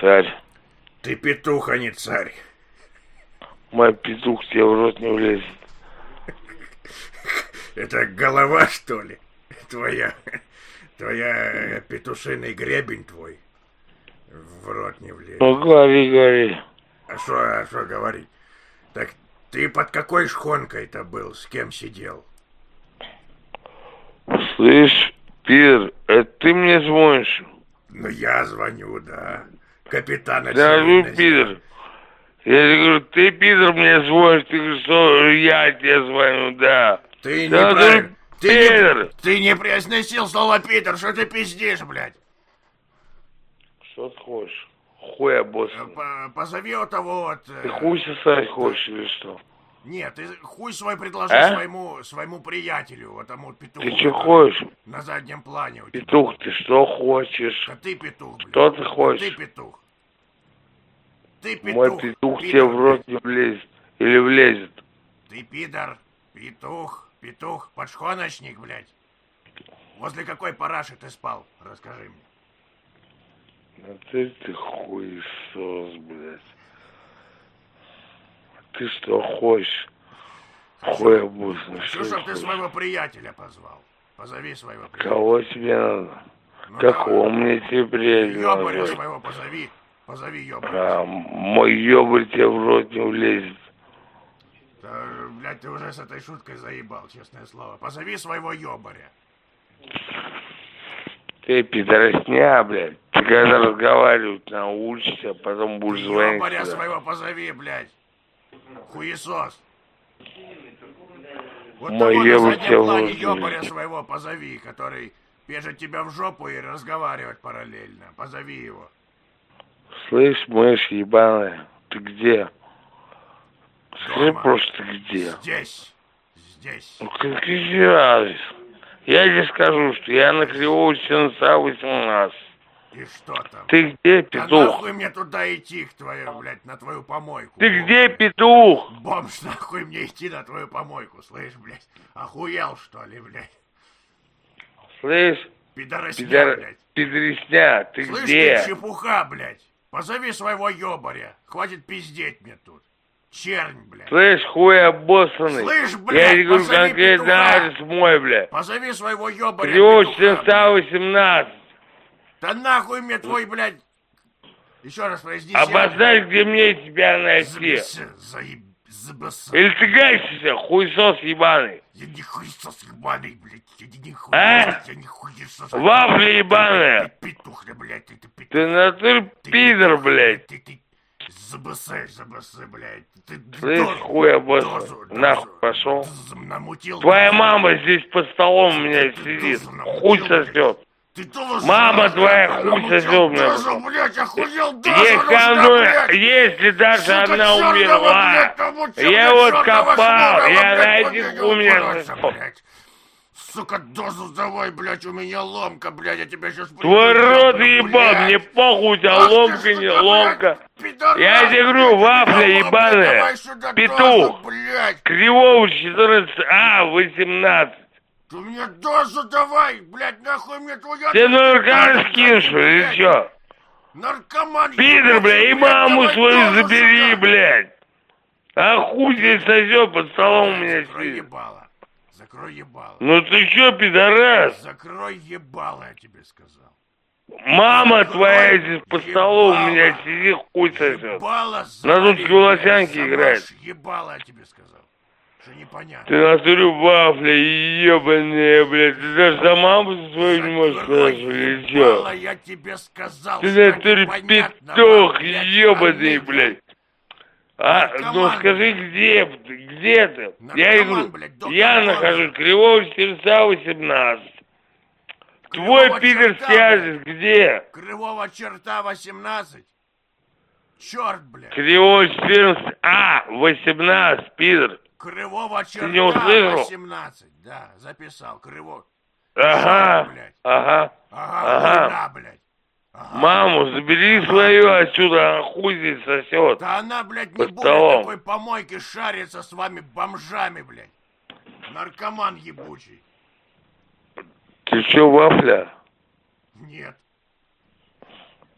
царь. Ты петух, а не царь. Мой петух тебе в рот не влезет. Это голова, что ли? Твоя петушиный гребень твой в рот не влезет. Ну, говори. А что говорить? Так ты под какой шхонкой-то был? С кем сидел? Слышь, Пидор, это ты мне звонишь? Ну, я звоню, да. Капитан Скажу, очевидно. Пидор. Я тебе говорю, ты, Пидор, мне звонишь, ты говоришь, что я тебе звоню, да. Ты Да, неправильно. Пидор. Ты не произносил слово Питер, что ты пиздишь, блядь? Что ты хочешь? Хуя босса. Позови у того вот... Ты хуй сосать хочешь или что? Нет, ты хуй свой предложи своему приятелю, вот тому петуху. Ты что хочешь? На заднем плане у тебя. Петух, ты что хочешь? Да ты петух, блядь. Что ты хочешь? Ты петух. Ты петух. Мой петух тебе в рот не влезет. Или влезет. Ты пидор, петух, подшхоночник, блядь. Возле какой параши ты спал? Расскажи мне. Да ты хуесос, блядь. Ты что хочешь? Хуебусный. Хочу, чтобы ты своего приятеля позвал. Позови своего приятеля. Кого тебе надо? Ну, Какого мне тебе приятеля ёбаря назвать? своего позови. Позови ёбаря. Мой ёбарь тебе в рот не влезет. Да, блядь, ты уже с этой шуткой заебал, честное слово. Позови своего ёбаря. Ты пидоросня, блядь. Ты когда разговаривать научишься, потом будешь звонить Ёбаря сюда. своего позови, блядь. Хуесос. Вот Мой того на ёбарь заднем тебя в плане рот не ёбаря влезет. своего позови, который пежет тебя в жопу и разговаривать параллельно. Позови его. Слышь, мышь ебаная, ты где? Скажи Дома. просто где. Здесь. Ну какой адрес? Я тебе скажу, что я на Кривого Сенца 18. И что там? Ты где, Да петух? нахуй мне туда идти, к твою, блядь, на твою помойку? Ты где, петух? Бомж, нахуй мне идти на твою помойку, слышь, блядь? Охуел, что ли, блядь? Слышь, Пидоросня, блядь. пидоресня, ты Слышь, где? ты чепуха, блядь. Позови своего ёбаря. Хватит пиздеть мне тут. Чернь, блядь. Слышь, хуй обоссанный. Слышь, Я блядь, тебе говорю позови конкретно петуха. адрес мой, блядь. Позови своего ёбаря. Кривого петуха, Сенца блядь. 18. Да нахуй мне твой, блядь. Еще раз произнеси. Обозначь, где мне тебя найти. Забасы. Или ты гайся, хуесос ебаный. Я не хуесос ебаный, блядь. Я не хуесос, А? я не хуесос. Вафля ебаная. Ты петух, блядь, ты петух. Ты натур пидор, блядь. Ты забасы, блядь. Ты Слышь, хуй обоссанный. дозу Нахуй пошел. намутил. Твоя мама здесь под столом у меня сидит. Хуй сосет. Ты тоже Мама блядь, твоя намутил хуй сосет, дозу, блядь, охуел дозу Если, нужна, блядь. если даже Сука, она чёрного, умерла, блядь, намутил, я блядь, вот чёрного копал, шмара, я блядь, найди победил, у меня короче, сосет. блядь. Сука, дозу давай, блядь, у меня ломка, блядь, я тебя сейчас... Твой рот ебал, мне похуй, у тебя ломка, не ломка. Я тебе говорю, вафля ебаная, петух, Кривого 14, 18. Ты мне дозу давай, блядь, нахуй мне твоя... Ты наркоман скинешь, или чё? Наркоман... Пидор, бля, и маму давай свою дозу забери, сюда. блядь. А хуй здесь сосет под столом у меня Закрой сидит. ебало. Закрой ебало. Ну ты чё, пидорас? Закрой ебало, я тебе сказал. Мама Закрой твоя здесь под столом у меня ебало. сидит, хуй сосет. Ебало На завали, тут волосянки блядь, играет. замажь ебало, я тебе сказал. Что непонятно. Ты натурю вафля ебаная, блядь. Ты даже за маму свою не можешь сказать, или чё? Ебало, я тебе сказал. Ты что натуре непонятно, петух блядь, ебаный, Америка. блядь. А, ну Наркоман, скажи, где ты? Я Наркоман, говорю, блядь, доктор я Бондар. нахожусь Кривого Сенца 18. Кривого Твой пидор черта, связь где? Кривого черта 18. Черт, блядь. Кривого 14, 18, пидор. Кривого черта не услышал? 18. Да, записал. Криво. Ага, Черт, блядь. ага. Ага, хуйна, блядь. Ага. Маму забери свою отсюда, а хуй здесь сосет. Да она, блядь, не Под будет столом. такой помойки шариться с вами бомжами, блядь. Наркоман ебучий. Ты чё, вафля? Нет.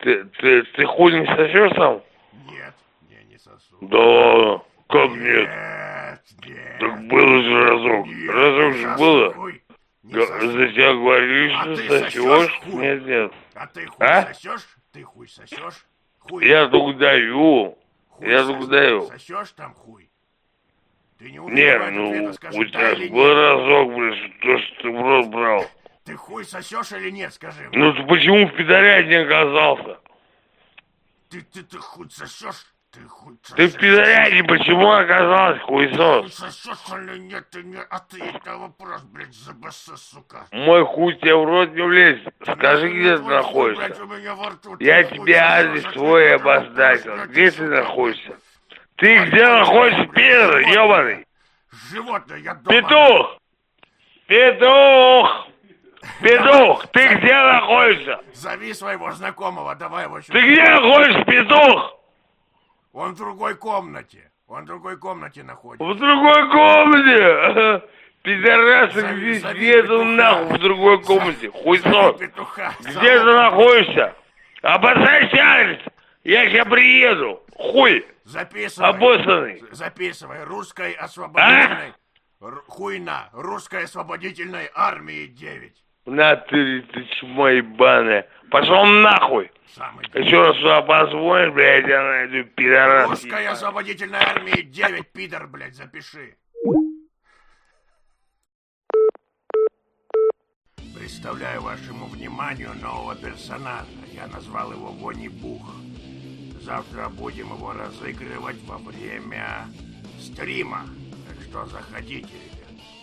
Ты хуй не сосешь сам? Нет, не сосу. Да ладно, как нет? Нет. Так было же разок. Нет, Разок не же сосу, было. хуй, не сосу. За тебя говоришь, А что ты сосешь? сосешь хуй? Нет. А ты хуй А? сосешь? Ты хуй сосешь? Хуй. Я только даю. Хуй Я только даю. Сосешь там хуй? Ты не Не, умеешь ответа, ну, скажи, у да тебя или был нет? разок, блядь, то, что ты в рот брал. Ты хуй сосешь или нет, скажи? Ну ты почему в пидоряде оказался? Ты хуй сосешь? Ты хуй сосешь? Ты в пидоряде почему оказался, Хуй хуесос? сосешь или нет? Ты не ответь на вопрос, блядь, забасы, сука. Мой хуй тебе в рот не влезет. Скажи, Нахуй где ты твой хуй, блядь, находишься. у меня во рту. Я Ты хуй тебе сосешь, адрес ответь свой на вопрос, обозначил. блядь, Где ты сука, находишься? блядь. Ты где находишься, пидор, Животное. ебаный? Животное, я дома. Петух! Петух! Петух, ты где находишься? Зови своего знакомого, давай его сюда. Ты где находишься, петух? Он в другой комнате. Он в другой комнате находится. В другой комнате! Пидорасы, Зови где ты петуха. нахуй в другой комнате? Хуйсос! Зови петуха. Где ты находишься? Обозначь адрес! Я сейчас приеду! Хуй! Записывай. Обоссанный! Записывай. Русской освободительной... Хуйна. Русской освободительной армии 9. На ты чмо ебаная! Пошел нахуй! Самый... Еще раз сюда позвонишь, блядь, я найду пидорас. Русской освободительной армии 9, пидор, блядь, запиши. Представляю вашему вниманию нового персонажа. Я назвал его Вони Бух. Завтра будем его разыгрывать во время стрима. Так что заходите, ребят.